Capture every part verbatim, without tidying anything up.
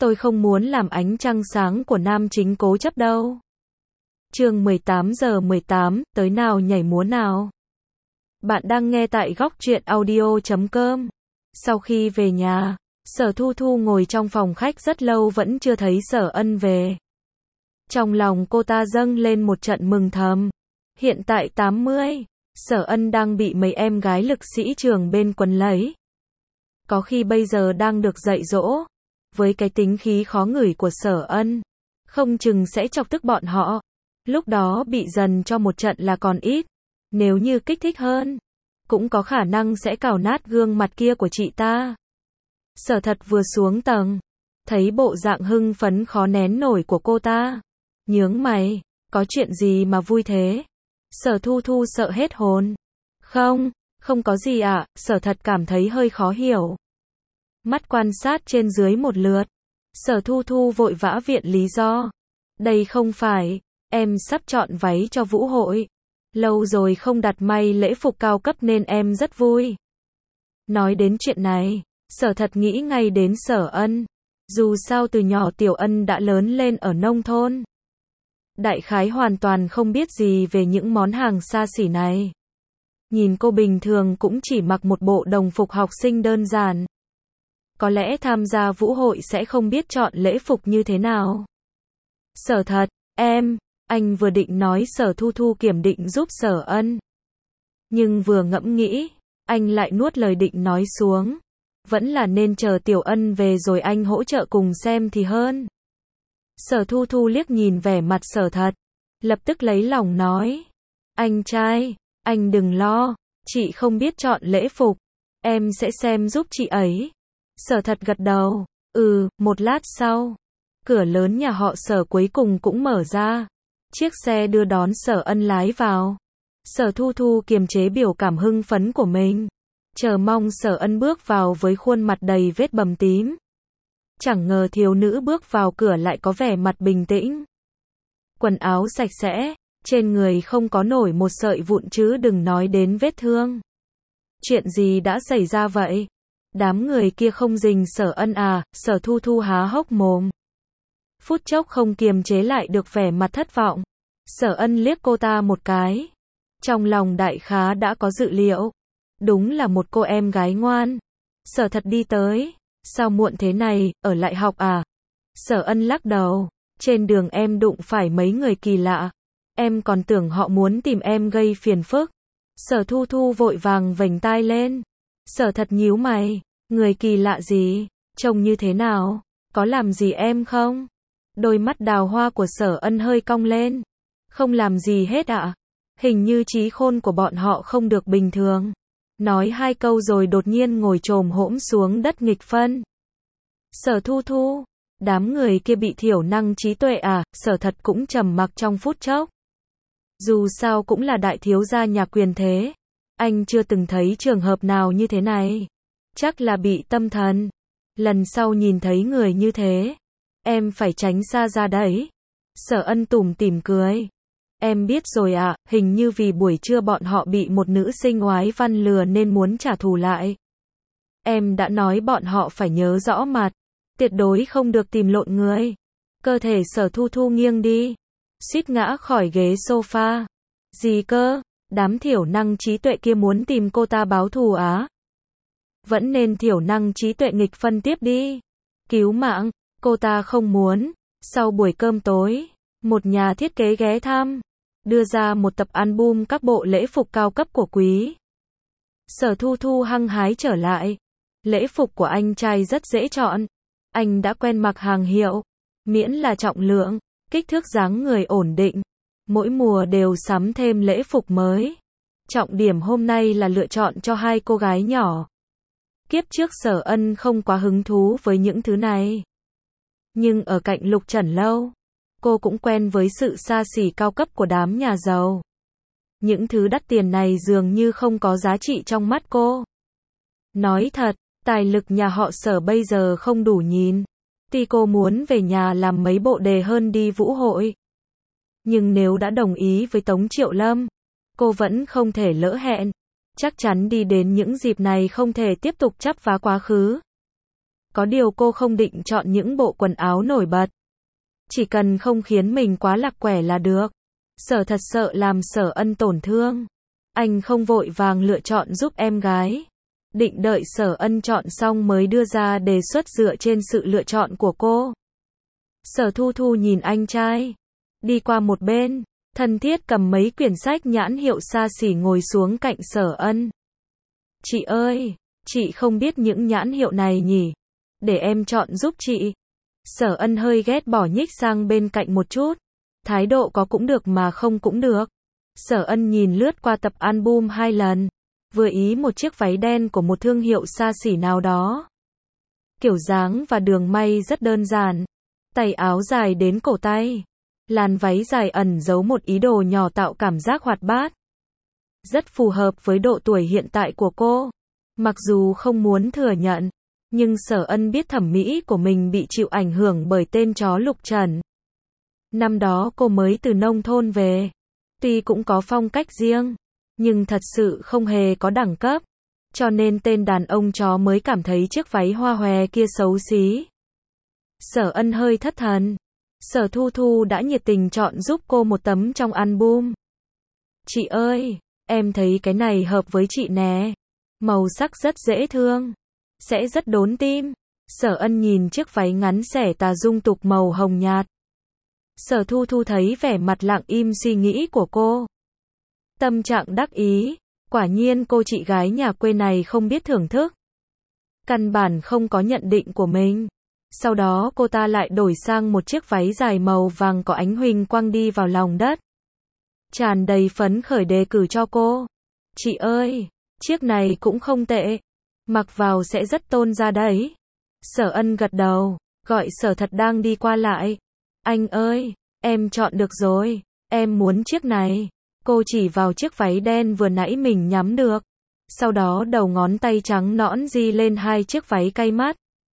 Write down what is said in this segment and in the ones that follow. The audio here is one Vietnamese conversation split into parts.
Tôi không muốn làm ánh trăng sáng của nam chính cố chấp đâu. Chương mười tám giờ mười tám, tới nào nhảy múa nào. Bạn đang nghe tại góc truyện audio chấm com. Sau khi về nhà, Sở Thu Thu ngồi trong phòng khách rất lâu vẫn chưa thấy Sở Ân về. Trong lòng cô ta dâng lên một trận mừng thầm. Hiện tại tám mươi, Sở Ân đang bị mấy em gái lực sĩ trường bên quấn lấy. Có khi bây giờ đang được dạy dỗ. Với cái tính khí khó ngửi của Sở Ân, không chừng sẽ chọc tức bọn họ. Lúc đó bị dần cho một trận là còn ít. Nếu như kích thích hơn, cũng có khả năng sẽ cào nát gương mặt kia của chị ta. Sở Thật vừa xuống tầng, thấy bộ dạng hưng phấn khó nén nổi của cô ta. Nhướng mày, có chuyện gì mà vui thế? Sở Thu Thu sợ hết hồn. Không, không có gì ạ, Sở Thật cảm thấy hơi khó hiểu. Mắt quan sát trên dưới một lượt, Sở Thu Thu vội vã viện lý do. Đây không phải, em sắp chọn váy cho vũ hội. Lâu rồi không đặt may lễ phục cao cấp nên em rất vui. Nói đến chuyện này, Sở Thật nghĩ ngay đến Sở Ân. Dù sao từ nhỏ Tiểu Ân đã lớn lên ở nông thôn. Đại khái hoàn toàn không biết gì về những món hàng xa xỉ này. Nhìn cô bình thường cũng chỉ mặc một bộ đồng phục học sinh đơn giản. Có lẽ tham gia vũ hội sẽ không biết chọn lễ phục như thế nào. Sở Thật, em, anh vừa định nói Sở Thu Thu kiểm định giúp Sở Ân. Nhưng vừa ngẫm nghĩ, anh lại nuốt lời định nói xuống. Vẫn là nên chờ Tiểu Ân về rồi anh hỗ trợ cùng xem thì hơn. Sở Thu Thu liếc nhìn vẻ mặt Sở Thật, lập tức lấy lòng nói. Anh trai, anh đừng lo, chị không biết chọn lễ phục, em sẽ xem giúp chị ấy. Sở Thật gật đầu, ừ, một lát sau, cửa lớn nhà họ Sở cuối cùng cũng mở ra. Chiếc xe đưa đón Sở Ân lái vào. Sở Thu Thu kiềm chế biểu cảm hưng phấn của mình, chờ mong Sở Ân bước vào với khuôn mặt đầy vết bầm tím. Chẳng ngờ thiếu nữ bước vào cửa lại có vẻ mặt bình tĩnh. Quần áo sạch sẽ, trên người không có nổi một sợi vụn chứ đừng nói đến vết thương. Chuyện gì đã xảy ra vậy? Đám người kia không rình Sở Ân à? Sở Thu Thu há hốc mồm. Phút chốc không kiềm chế lại được vẻ mặt thất vọng. Sở Ân liếc cô ta một cái. Trong lòng đại khá đã có dự liệu. Đúng là một cô em gái ngoan. Sở Thật đi tới. Sao muộn thế này, ở lại học à? Sở Ân lắc đầu. Trên đường em đụng phải mấy người kỳ lạ. Em còn tưởng họ muốn tìm em gây phiền phức. Sở Thu Thu vội vàng vểnh tai lên. Sở Thật nhíu mày. Người kỳ lạ gì? Trông như thế nào? Có làm gì em không? Đôi mắt đào hoa của Sở Ân hơi cong lên. Không làm gì hết ạ. Hình như trí khôn của bọn họ không được bình thường. Nói hai câu rồi đột nhiên ngồi chồm hỗn xuống đất nghịch phân. Sở Thu Thu, đám người kia bị thiểu năng trí tuệ à? Sở Thật cũng trầm mặc trong phút chốc. Dù sao cũng là đại thiếu gia nhà quyền thế. Anh chưa từng thấy trường hợp nào như thế này. Chắc là bị tâm thần. Lần sau nhìn thấy người như thế, em phải tránh xa ra đấy. Sở Ân tủm tỉm cười. Em biết rồi ạ, à, hình như vì buổi trưa bọn họ bị một nữ sinh oái văn lừa nên muốn trả thù lại. Em đã nói bọn họ phải nhớ rõ mặt, tuyệt đối không được tìm lộn người. Cơ thể Sở Thu Thu nghiêng đi, suýt ngã khỏi ghế sofa. Gì cơ? Đám thiểu năng trí tuệ kia muốn tìm cô ta báo thù á? Vẫn nên thiểu năng trí tuệ nghịch phân tiếp đi. Cứu mạng, cô ta không muốn. Sau buổi cơm tối, một nhà thiết kế ghé thăm, đưa ra một tập album các bộ lễ phục cao cấp của quý. Sở Thu Thu hăng hái trở lại. Lễ phục của anh trai rất dễ chọn. Anh đã quen mặc hàng hiệu. Miễn là trọng lượng, kích thước dáng người ổn định. Mỗi mùa đều sắm thêm lễ phục mới. Trọng điểm hôm nay là lựa chọn cho hai cô gái nhỏ. Kiếp trước Sở Ân không quá hứng thú với những thứ này. Nhưng ở cạnh Lục Trần lâu, cô cũng quen với sự xa xỉ cao cấp của đám nhà giàu. Những thứ đắt tiền này dường như không có giá trị trong mắt cô. Nói thật, tài lực nhà họ Sở bây giờ không đủ nhìn. Tuy cô muốn về nhà làm mấy bộ đề hơn đi vũ hội. Nhưng nếu đã đồng ý với Tống Triệu Lâm, cô vẫn không thể lỡ hẹn. Chắc chắn đi đến những dịp này không thể tiếp tục chắp vá quá khứ. Có điều cô không định chọn những bộ quần áo nổi bật. Chỉ cần không khiến mình quá lạc quẻ là được. Sở thật sợ làm Sở Ân tổn thương. Anh không vội vàng lựa chọn giúp em gái. Định đợi Sở Ân chọn xong mới đưa ra đề xuất dựa trên sự lựa chọn của cô. Sở Thu Thu nhìn anh trai. Đi qua một bên. Thân thiết cầm mấy quyển sách nhãn hiệu xa xỉ ngồi xuống cạnh Sở Ân. Chị ơi, chị không biết những nhãn hiệu này nhỉ? Để em chọn giúp chị. Sở Ân hơi ghét bỏ nhích sang bên cạnh một chút. Thái độ có cũng được mà không cũng được. Sở Ân nhìn lướt qua tập album hai lần. Vừa ý một chiếc váy đen của một thương hiệu xa xỉ nào đó. Kiểu dáng và đường may rất đơn giản. Tay áo dài đến cổ tay. Làn váy dài ẩn giấu một ý đồ nhỏ tạo cảm giác hoạt bát. Rất phù hợp với độ tuổi hiện tại của cô. Mặc dù không muốn thừa nhận, nhưng Sở Ân biết thẩm mỹ của mình bị chịu ảnh hưởng bởi tên chó Lục Trần. Năm đó cô mới từ nông thôn về. Tuy cũng có phong cách riêng, nhưng thật sự không hề có đẳng cấp. Cho nên tên đàn ông chó mới cảm thấy chiếc váy hoa hòe kia xấu xí. Sở Ân hơi thất thần. Sở Thu Thu đã nhiệt tình chọn giúp cô một tấm trong album. Chị ơi, em thấy cái này hợp với chị nè. Màu sắc rất dễ thương. Sẽ rất đốn tim. Sở Ân nhìn chiếc váy ngắn xẻ tà dung tục màu hồng nhạt. Sở Thu Thu thấy vẻ mặt lặng im suy nghĩ của cô. Tâm trạng đắc ý. Quả nhiên cô chị gái nhà quê này không biết thưởng thức. Căn bản không có nhận định của mình. Sau đó cô ta lại đổi sang một chiếc váy dài màu vàng có ánh huỳnh quang đi vào lòng đất. Tràn đầy phấn khởi đề cử cho cô. Chị ơi, chiếc này cũng không tệ. Mặc vào sẽ rất tôn ra đấy. Sở Ân gật đầu, gọi Sở Thật đang đi qua lại. Anh ơi, em chọn được rồi, em muốn chiếc này. Cô chỉ vào chiếc váy đen vừa nãy mình nhắm được. Sau đó đầu ngón tay trắng nõn di lên hai chiếc váy cay mắt.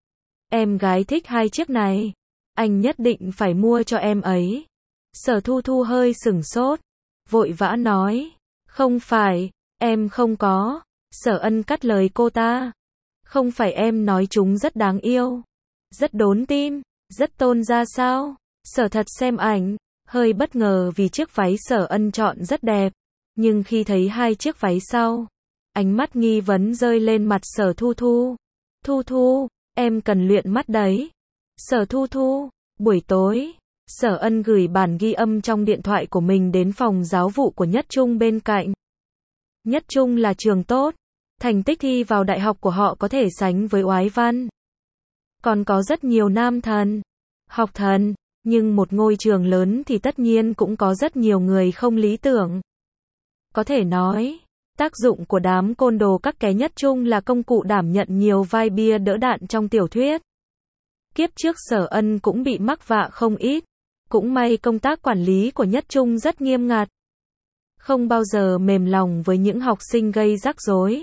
Em gái thích hai chiếc này. Anh nhất định phải mua cho em ấy. Sở Thu Thu hơi sửng sốt. Vội vã nói. Không phải, em không có. Sở Ân cắt lời cô ta. Không phải em nói chúng rất đáng yêu. Rất đốn tim. Rất tôn ra sao? Sở Thật xem ảnh. Hơi bất ngờ vì chiếc váy Sở Ân chọn rất đẹp. Nhưng khi thấy hai chiếc váy sau, ánh mắt nghi vấn rơi lên mặt Sở Thu Thu. Thu Thu, em cần luyện mắt đấy. Sở Thu Thu, buổi tối, Sở Ân gửi bản ghi âm trong điện thoại của mình đến phòng giáo vụ của Nhất Trung bên cạnh. Nhất Trung là trường tốt, thành tích thi vào đại học của họ có thể sánh với Oái Văn. Còn có rất nhiều nam thần, học thần, nhưng một ngôi trường lớn thì tất nhiên cũng có rất nhiều người không lý tưởng. Có thể nói, tác dụng của đám côn đồ các ké Nhất Trung là công cụ đảm nhận nhiều vai bia đỡ đạn trong tiểu thuyết. Kiếp trước Sở Ân cũng bị mắc vạ không ít. Cũng may công tác quản lý của Nhất Trung rất nghiêm ngặt. Không bao giờ mềm lòng với những học sinh gây rắc rối.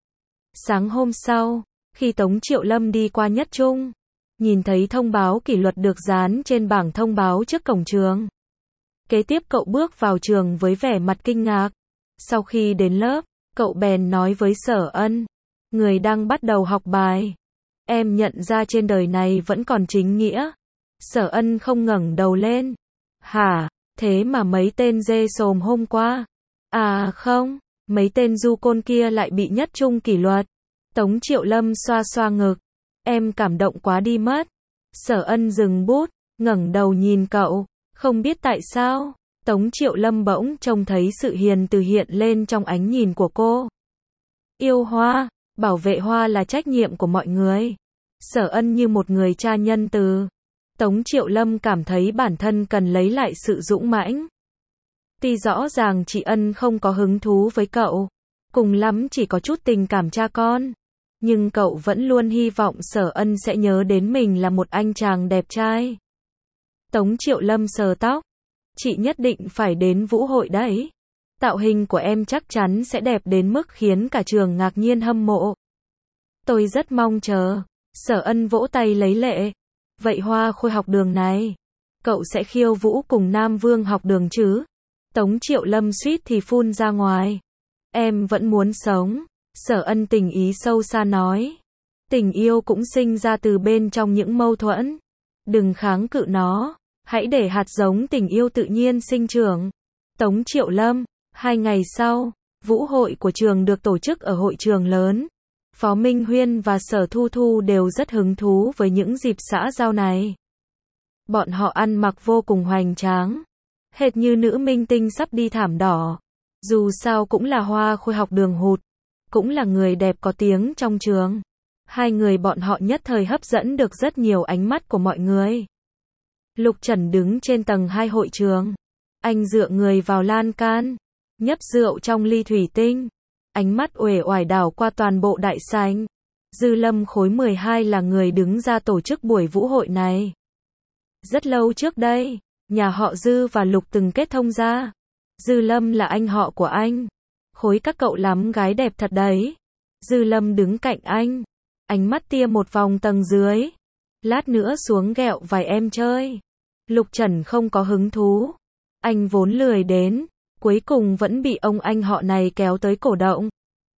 Sáng hôm sau, khi Tống Triệu Lâm đi qua Nhất Trung, nhìn thấy thông báo kỷ luật được dán trên bảng thông báo trước cổng trường. Kế tiếp cậu bước vào trường với vẻ mặt kinh ngạc. Sau khi đến lớp, cậu bèn nói với Sở Ân, người đang bắt đầu học bài. Em nhận ra trên đời này vẫn còn chính nghĩa. Sở Ân không ngẩng đầu lên. Hả, thế mà mấy tên dê sồm hôm qua. À không, mấy tên du côn kia lại bị Nhất Trung kỷ luật. Tống Triệu Lâm xoa xoa ngực. Em cảm động quá đi mất. Sở Ân dừng bút, ngẩng đầu nhìn cậu. Không biết tại sao, Tống Triệu Lâm bỗng trông thấy sự hiền từ hiện lên trong ánh nhìn của cô. Yêu hoa, bảo vệ hoa là trách nhiệm của mọi người. Sở Ân như một người cha nhân từ. Tống Triệu Lâm cảm thấy bản thân cần lấy lại sự dũng mãnh. Tuy rõ ràng chị Ân không có hứng thú với cậu, cùng lắm chỉ có chút tình cảm cha con, nhưng cậu vẫn luôn hy vọng Sở Ân sẽ nhớ đến mình là một anh chàng đẹp trai. Tống Triệu Lâm sờ tóc. Chị nhất định phải đến vũ hội đấy. Tạo hình của em chắc chắn sẽ đẹp đến mức khiến cả trường ngạc nhiên hâm mộ. Tôi rất mong chờ. Sở Ân vỗ tay lấy lệ. Vậy Hoa Khôi học đường này, cậu sẽ khiêu vũ cùng Nam Vương học đường chứ? Tống Triệu Lâm suýt thì phun ra ngoài. Em vẫn muốn sống. Sở Ân tình ý sâu xa nói. Tình yêu cũng sinh ra từ bên trong những mâu thuẫn. Đừng kháng cự nó, hãy để hạt giống tình yêu tự nhiên sinh trưởng. Tống Triệu Lâm. Hai ngày sau, vũ hội của trường được tổ chức ở hội trường lớn. Phó Minh Huyên và Sở Thu Thu đều rất hứng thú với những dịp xã giao này. Bọn họ ăn mặc vô cùng hoành tráng, hệt như nữ minh tinh sắp đi thảm đỏ. Dù sao cũng là hoa khôi học đường hụt, cũng là người đẹp có tiếng trong trường. Hai người bọn họ nhất thời hấp dẫn được rất nhiều ánh mắt của mọi người. Lục Trần đứng trên tầng hai hội trường. Anh dựa người vào lan can, nhấp rượu trong ly thủy tinh. Ánh mắt uể oải đảo qua toàn bộ đại sảnh. Dư Lâm khối mười hai là người đứng ra tổ chức buổi vũ hội này. Rất lâu trước đây, nhà họ Dư và Lục từng kết thông ra. Dư Lâm là anh họ của anh. Khối các cậu lắm gái đẹp thật đấy. Dư Lâm đứng cạnh anh, ánh mắt tia một vòng tầng dưới. Lát nữa xuống ghẹo vài em chơi. Lục Trần không có hứng thú. Anh vốn lười đến, cuối cùng vẫn bị ông anh họ này kéo tới cổ động.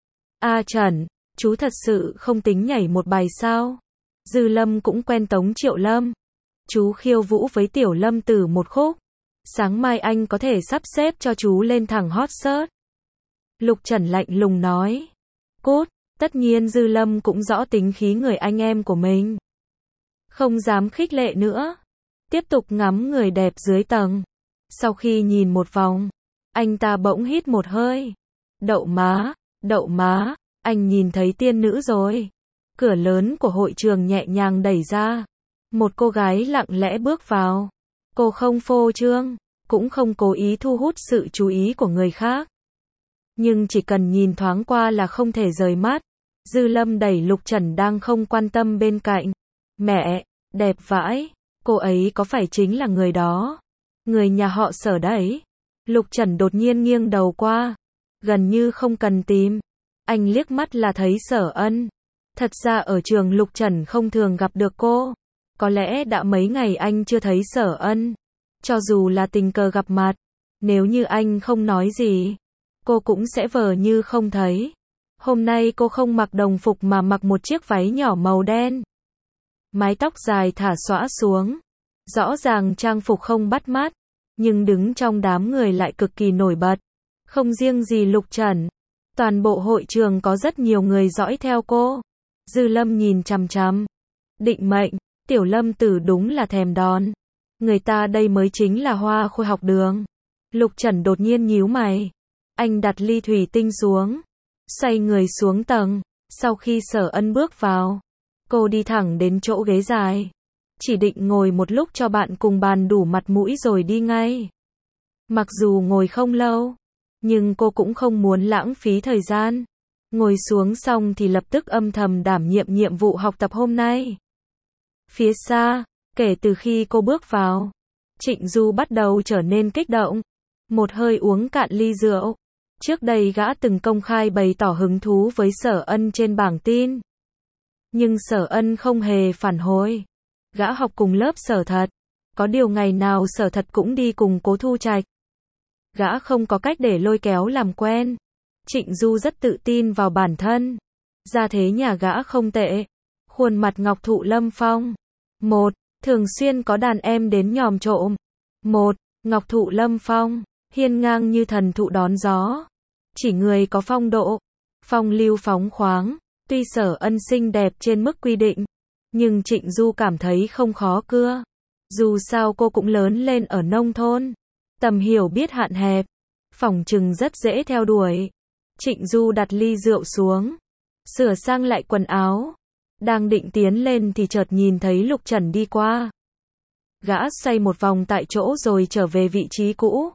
A Trần, chú thật sự không tính nhảy một bài sao? Dư Lâm cũng quen Tống Triệu Lâm. Chú khiêu vũ với Tiểu Lâm Tử một khúc. Sáng mai anh có thể sắp xếp cho chú lên thẳng hot search. Lục Trần lạnh lùng nói. Cút, tất nhiên Dư Lâm cũng rõ tính khí người anh em của mình. Không dám khích lệ nữa. Tiếp tục ngắm người đẹp dưới tầng. Sau khi nhìn một vòng, anh ta bỗng hít một hơi. Đậu má, đậu má, anh nhìn thấy tiên nữ rồi. Cửa lớn của hội trường nhẹ nhàng đẩy ra. Một cô gái lặng lẽ bước vào. Cô không phô trương, cũng không cố ý thu hút sự chú ý của người khác. Nhưng chỉ cần nhìn thoáng qua là không thể rời mắt. Dư Lâm đẩy Lục Trần đang không quan tâm bên cạnh. Mẹ, đẹp vãi, cô ấy có phải chính là người đó? Người nhà họ Sở đấy. Lục Trần đột nhiên nghiêng đầu qua. Gần như không cần tìm. Anh liếc mắt là thấy Sở Ân. Thật ra ở trường Lục Trần không thường gặp được cô. Có lẽ đã mấy ngày anh chưa thấy Sở Ân. Cho dù là tình cờ gặp mặt, nếu như anh không nói gì, cô cũng sẽ vờ như không thấy. Hôm nay cô không mặc đồng phục mà mặc một chiếc váy nhỏ màu đen. Mái tóc dài thả xõa xuống. Rõ ràng trang phục không bắt mắt, nhưng đứng trong đám người lại cực kỳ nổi bật. Không riêng gì Lục Trần, toàn bộ hội trường có rất nhiều người dõi theo cô. Dư Lâm nhìn chằm chằm. Định mệnh, Tiểu Lâm Tử đúng là thèm đón. Người ta đây mới chính là hoa khôi học đường. Lục Trần đột nhiên nhíu mày. Anh đặt ly thủy tinh xuống, xoay người xuống tầng. Sau khi Sở Ân bước vào, cô đi thẳng đến chỗ ghế dài. Chỉ định ngồi một lúc cho bạn cùng bàn đủ mặt mũi rồi đi ngay. Mặc dù ngồi không lâu, nhưng cô cũng không muốn lãng phí thời gian. Ngồi xuống xong thì lập tức âm thầm đảm nhiệm nhiệm vụ học tập hôm nay. Phía xa, kể từ khi cô bước vào, Trịnh Du bắt đầu trở nên kích động. Một hơi uống cạn ly rượu. Trước đây gã từng công khai bày tỏ hứng thú với Sở Ân trên bảng tin. Nhưng Sở Ân không hề phản hồi. Gã học cùng lớp Sở Thật. Có điều ngày nào Sở Thật cũng đi cùng Cố Thu Trạch. Gã không có cách để lôi kéo làm quen. Trịnh Du rất tự tin vào bản thân. Gia thế nhà gã không tệ. Khuôn mặt ngọc thụ lâm phong. Một, thường xuyên có đàn em đến nhòm trộm. Một, ngọc thụ lâm phong, hiên ngang như thần thụ đón gió. Chỉ người có phong độ, phong lưu phóng khoáng. Tuy Sở Ân xinh đẹp trên mức quy định, nhưng Trịnh Du cảm thấy không khó cưa. Dù sao cô cũng lớn lên ở nông thôn. Tầm hiểu biết hạn hẹp, phỏng chừng rất dễ theo đuổi. Trịnh Du đặt ly rượu xuống, sửa sang lại quần áo. Đang định tiến lên thì chợt nhìn thấy Lục Trần đi qua. Gã xoay một vòng tại chỗ rồi trở về vị trí cũ.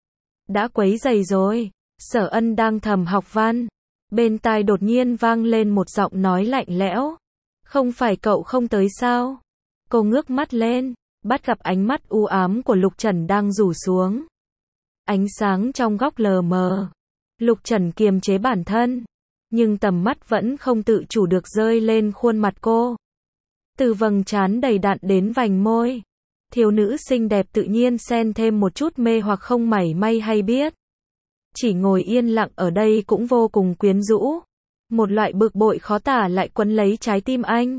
Đã quấy rầy rồi. Sở Ân đang thầm học văn. Bên tai đột nhiên vang lên một giọng nói lạnh lẽo. Không phải cậu không tới sao? Cô ngước mắt lên, bắt gặp ánh mắt u ám của Lục Trần đang rủ xuống. Ánh sáng trong góc lờ mờ. Lục Trần kiềm chế bản thân, nhưng tầm mắt vẫn không tự chủ được rơi lên khuôn mặt cô. Từ vầng trán đầy đặn đến vành môi, thiếu nữ xinh đẹp tự nhiên xen thêm một chút mê hoặc không mảy may hay biết. Chỉ ngồi yên lặng ở đây cũng vô cùng quyến rũ. Một loại bực bội khó tả lại quấn lấy trái tim anh.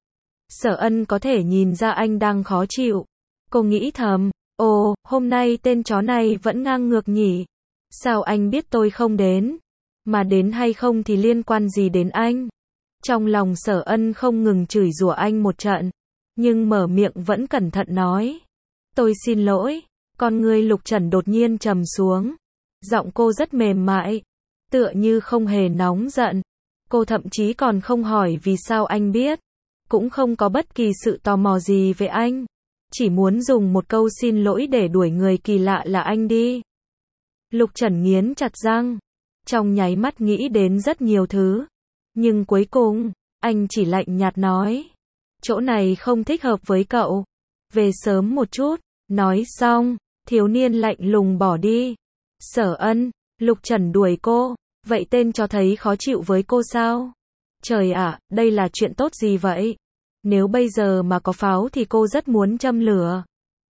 Sở Ân có thể nhìn ra anh đang khó chịu. Cô nghĩ thầm, ồ, hôm nay tên chó này vẫn ngang ngược nhỉ. Sao anh biết tôi không đến? Mà đến hay không thì liên quan gì đến anh? Trong lòng Sở Ân không ngừng chửi rủa anh một trận, nhưng mở miệng vẫn cẩn thận nói. Tôi xin lỗi. Con người Lục Trần đột nhiên trầm xuống. Giọng cô rất mềm mại, tựa như không hề nóng giận. Cô thậm chí còn không hỏi vì sao anh biết, cũng không có bất kỳ sự tò mò gì về anh. Chỉ muốn dùng một câu xin lỗi để đuổi người kỳ lạ là anh đi. Lục Trần nghiến chặt răng, trong nháy mắt nghĩ đến rất nhiều thứ. Nhưng cuối cùng, anh chỉ lạnh nhạt nói. Chỗ này không thích hợp với cậu. Về sớm một chút. Nói xong, thiếu niên lạnh lùng bỏ đi. Sở Ân, Lục Trần đuổi cô. Vậy tên cho thấy khó chịu với cô sao? Trời ạ, đây là chuyện tốt gì vậy? Nếu bây giờ mà có pháo thì cô rất muốn châm lửa.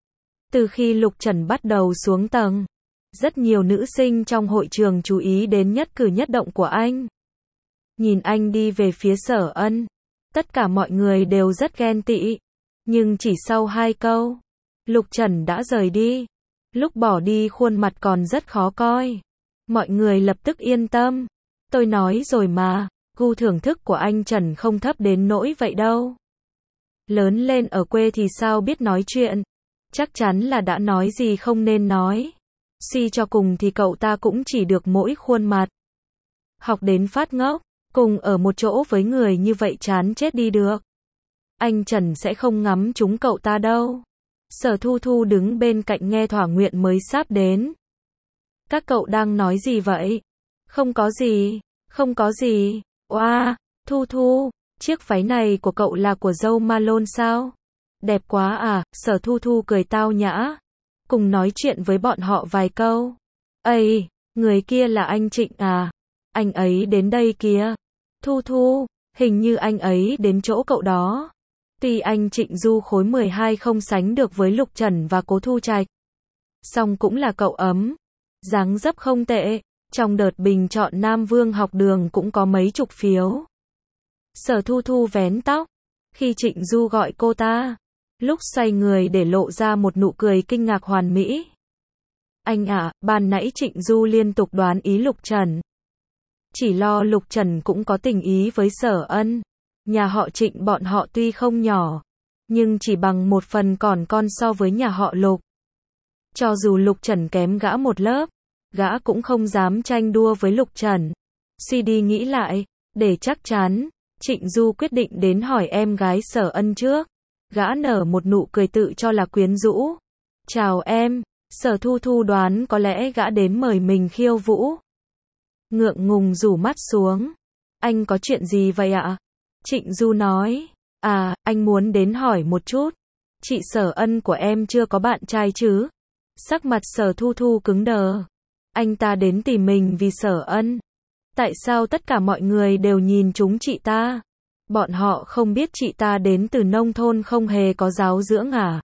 Từ khi Lục Trần bắt đầu xuống tầng, rất nhiều nữ sinh trong hội trường chú ý đến nhất cử nhất động của anh. Nhìn anh đi về phía Sở Ân, tất cả mọi người đều rất ghen tị. Nhưng chỉ sau hai câu, Lục Trần đã rời đi. Lúc bỏ đi khuôn mặt còn rất khó coi. Mọi người lập tức yên tâm. Tôi nói rồi mà, gu thưởng thức của anh Trần không thấp đến nỗi vậy đâu. Lớn lên ở quê thì sao biết nói chuyện. Chắc chắn là đã nói gì không nên nói. Suy cho cùng thì cậu ta cũng chỉ được mỗi khuôn mặt. Học đến phát ngốc, cùng ở một chỗ với người như vậy chán chết đi được. Anh Trần sẽ không ngắm trúng cậu ta đâu. Sở Thu Thu đứng bên cạnh nghe thỏa nguyện mới sắp đến. Các cậu đang nói gì vậy? Không có gì, không có gì. Oa, wow, Thu Thu, chiếc váy này của cậu là của dâu Malone sao? Đẹp quá à, Sở Thu Thu cười tao nhã. Cùng nói chuyện với bọn họ vài câu. Ây, người kia là anh Trịnh à? Anh ấy đến đây kìa. Thu Thu, hình như anh ấy đến chỗ cậu đó. Tuy anh Trịnh Du khối mười hai không sánh được với Lục Trần và Cố Thu Trạch, song cũng là cậu ấm. Dáng dấp không tệ, trong đợt bình chọn Nam Vương học đường cũng có mấy chục phiếu. Sở Thu Thu vén tóc, khi Trịnh Du gọi cô ta, lúc xoay người để lộ ra một nụ cười kinh ngạc hoàn mỹ. Anh ạ, à, ban nãy Trịnh Du liên tục đoán ý Lục Trần. Chỉ lo Lục Trần cũng có tình ý với Sở Ân. Nhà họ Trịnh bọn họ tuy không nhỏ, nhưng chỉ bằng một phần còn con so với nhà họ Lục. Cho dù Lục Trần kém gã một lớp, gã cũng không dám tranh đua với Lục Trần. Suy đi nghĩ lại, để chắc chắn, Trịnh Du quyết định đến hỏi em gái Sở Ân trước. Gã nở một nụ cười tự cho là quyến rũ. Chào em, Sở Thu Thu đoán có lẽ gã đến mời mình khiêu vũ. Ngượng ngùng rủ mắt xuống. Anh có chuyện gì vậy ạ? Trịnh Du nói. À, anh muốn đến hỏi một chút. Chị Sở Ân của em chưa có bạn trai chứ? Sắc mặt Sở Thu Thu cứng đờ. Anh ta đến tìm mình vì Sở Ân. Tại sao tất cả mọi người đều nhìn trúng chị ta? Bọn họ không biết chị ta đến từ nông thôn không hề có giáo dưỡng à?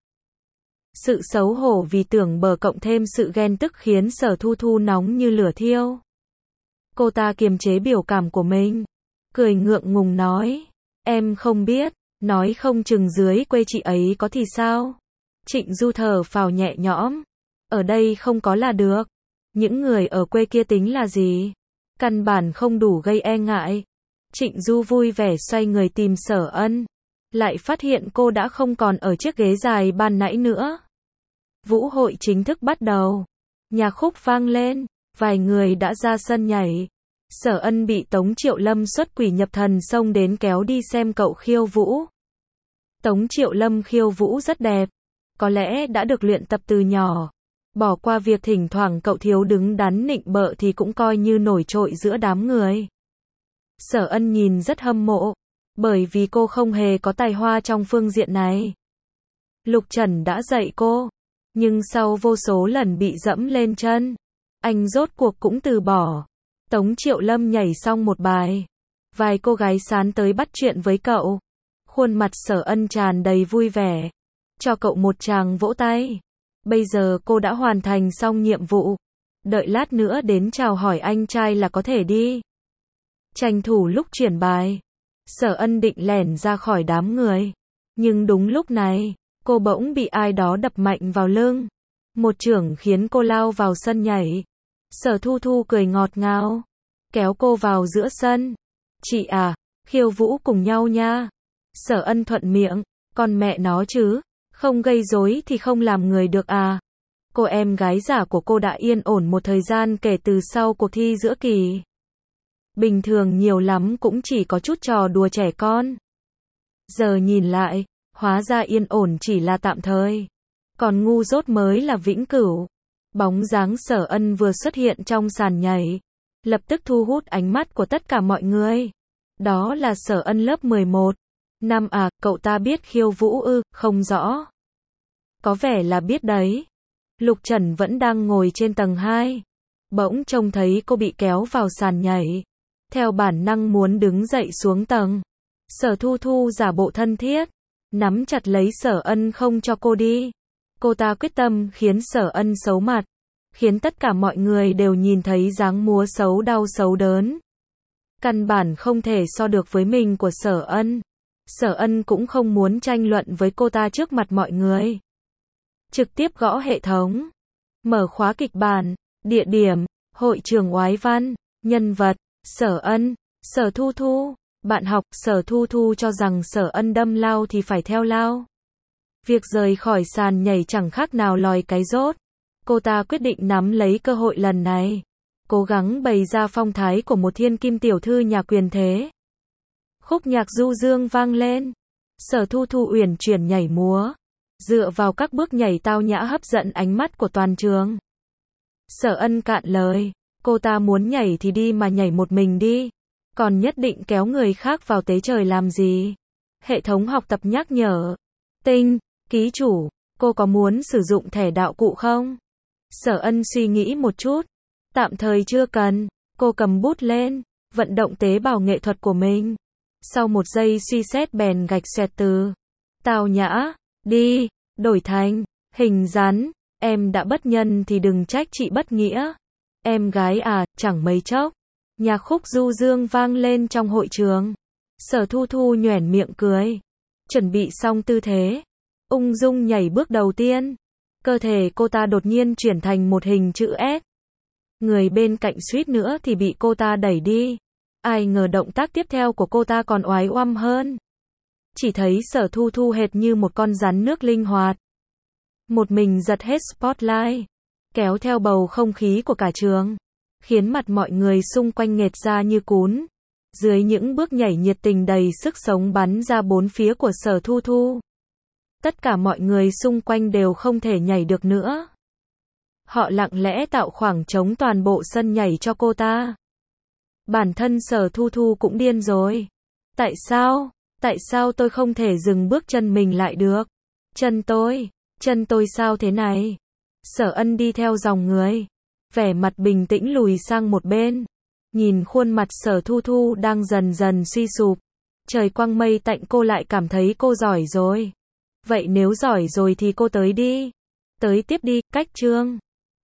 Sự xấu hổ vì tưởng bờ cộng thêm sự ghen tức khiến Sở Thu Thu nóng như lửa thiêu. Cô ta kiềm chế biểu cảm của mình, cười ngượng ngùng nói. Em không biết, nói không chừng dưới quê chị ấy có thì sao? Trịnh Du thở phào nhẹ nhõm. Ở đây không có là được. Những người ở quê kia tính là gì? Căn bản không đủ gây e ngại. Trịnh Du vui vẻ xoay người tìm Sở Ân. Lại phát hiện cô đã không còn ở chiếc ghế dài ban nãy nữa. Vũ hội chính thức bắt đầu. Nhạc khúc vang lên. Vài người đã ra sân nhảy. Sở Ân bị Tống Triệu Lâm xuất quỷ nhập thần xông đến kéo đi xem cậu khiêu vũ. Tống Triệu Lâm khiêu vũ rất đẹp. Có lẽ đã được luyện tập từ nhỏ. Bỏ qua việc thỉnh thoảng cậu thiếu đứng đắn nịnh bợ thì cũng coi như nổi trội giữa đám người. Sở Ân nhìn rất hâm mộ. Bởi vì cô không hề có tài hoa trong phương diện này. Lục Trần đã dạy cô. Nhưng sau vô số lần bị dẫm lên chân, anh rốt cuộc cũng từ bỏ. Tống Triệu Lâm nhảy xong một bài. Vài cô gái sán tới bắt chuyện với cậu. Khuôn mặt Sở Ân tràn đầy vui vẻ. Cho cậu một tràng vỗ tay. Bây giờ cô đã hoàn thành xong nhiệm vụ. Đợi lát nữa đến chào hỏi anh trai là có thể đi. Tranh thủ lúc chuyển bài, Sở Ân định lẻn ra khỏi đám người. Nhưng đúng lúc này, cô bỗng bị ai đó đập mạnh vào lưng. Một chưởng khiến cô lao vào sân nhảy. Sở Thu Thu cười ngọt ngào, kéo cô vào giữa sân. Chị à, khiêu vũ cùng nhau nha. Sở Ân thuận miệng, con mẹ nó chứ, không gây rối thì không làm người được à. Cô em gái giả của cô đã yên ổn một thời gian kể từ sau cuộc thi giữa kỳ. Bình thường nhiều lắm cũng chỉ có chút trò đùa trẻ con. Giờ nhìn lại, hóa ra yên ổn chỉ là tạm thời. Còn ngu dốt mới là vĩnh cửu. Bóng dáng Sở Ân vừa xuất hiện trong sàn nhảy, lập tức thu hút ánh mắt của tất cả mọi người. Đó là Sở Ân lớp mười một. Năm à, cậu ta biết khiêu vũ ư, không rõ. Có vẻ là biết đấy. Lục Trần vẫn đang ngồi trên tầng hai. Bỗng trông thấy cô bị kéo vào sàn nhảy. Theo bản năng muốn đứng dậy xuống tầng. Sở Thu Thu giả bộ thân thiết, nắm chặt lấy Sở Ân không cho cô đi. Cô ta quyết tâm khiến Sở Ân xấu mặt, khiến tất cả mọi người đều nhìn thấy dáng múa xấu đau xấu đớn. Căn bản không thể so được với mình của Sở Ân. Sở Ân cũng không muốn tranh luận với cô ta trước mặt mọi người. Trực tiếp gõ hệ thống. Mở khóa kịch bản, địa điểm, hội trường oái văn, nhân vật, Sở Ân, Sở Thu Thu. Bạn học, Sở Thu Thu cho rằng Sở Ân đâm lao thì phải theo lao. Việc rời khỏi sàn nhảy chẳng khác nào lòi cái rốt. Cô ta quyết định nắm lấy cơ hội lần này. Cố gắng bày ra phong thái của một thiên kim tiểu thư nhà quyền thế. Khúc nhạc du dương vang lên. Sở Thu Thu uyển chuyển nhảy múa. Dựa vào các bước nhảy tao nhã hấp dẫn ánh mắt của toàn trường. Sở Ân cạn lời. Cô ta muốn nhảy thì đi mà nhảy một mình đi. Còn nhất định kéo người khác vào tế trời làm gì? Hệ thống học tập nhắc nhở. Tinh, ký chủ, cô có muốn sử dụng thẻ đạo cụ không? Sở Ân suy nghĩ một chút. Tạm thời chưa cần. Cô cầm bút lên, vận động tế bào nghệ thuật của mình. Sau một giây suy xét bèn gạch xoẹt từ tao nhã, đi, đổi thành hình rắn. Em đã bất nhân thì đừng trách chị bất nghĩa. Em gái à, chẳng mấy chốc. Nhạc khúc du dương vang lên trong hội trường. Sở Thu Thu nhoẻn miệng cười. Chuẩn bị xong tư thế. Ung dung nhảy bước đầu tiên. Cơ thể cô ta đột nhiên chuyển thành một hình chữ S. Người bên cạnh suýt nữa thì bị cô ta đẩy đi. Ai ngờ động tác tiếp theo của cô ta còn oái oăm hơn. Chỉ thấy Sở Thu Thu hệt như một con rắn nước linh hoạt. Một mình giật hết spotlight. Kéo theo bầu không khí của cả trường. Khiến mặt mọi người xung quanh nghệt ra như cún. Dưới những bước nhảy nhiệt tình đầy sức sống bắn ra bốn phía của Sở Thu Thu. Tất cả mọi người xung quanh đều không thể nhảy được nữa. Họ lặng lẽ tạo khoảng trống toàn bộ sân nhảy cho cô ta. Bản thân Sở Thu Thu cũng điên rồi. Tại sao? Tại sao tôi không thể dừng bước chân mình lại được? Chân tôi, chân tôi sao thế này? Sở Ân đi theo dòng người. Vẻ mặt bình tĩnh lùi sang một bên. Nhìn khuôn mặt Sở Thu Thu đang dần dần suy sụp. Trời quang mây tạnh cô lại cảm thấy cô giỏi rồi. Vậy nếu giỏi rồi thì cô tới đi. Tới tiếp đi, cách chương.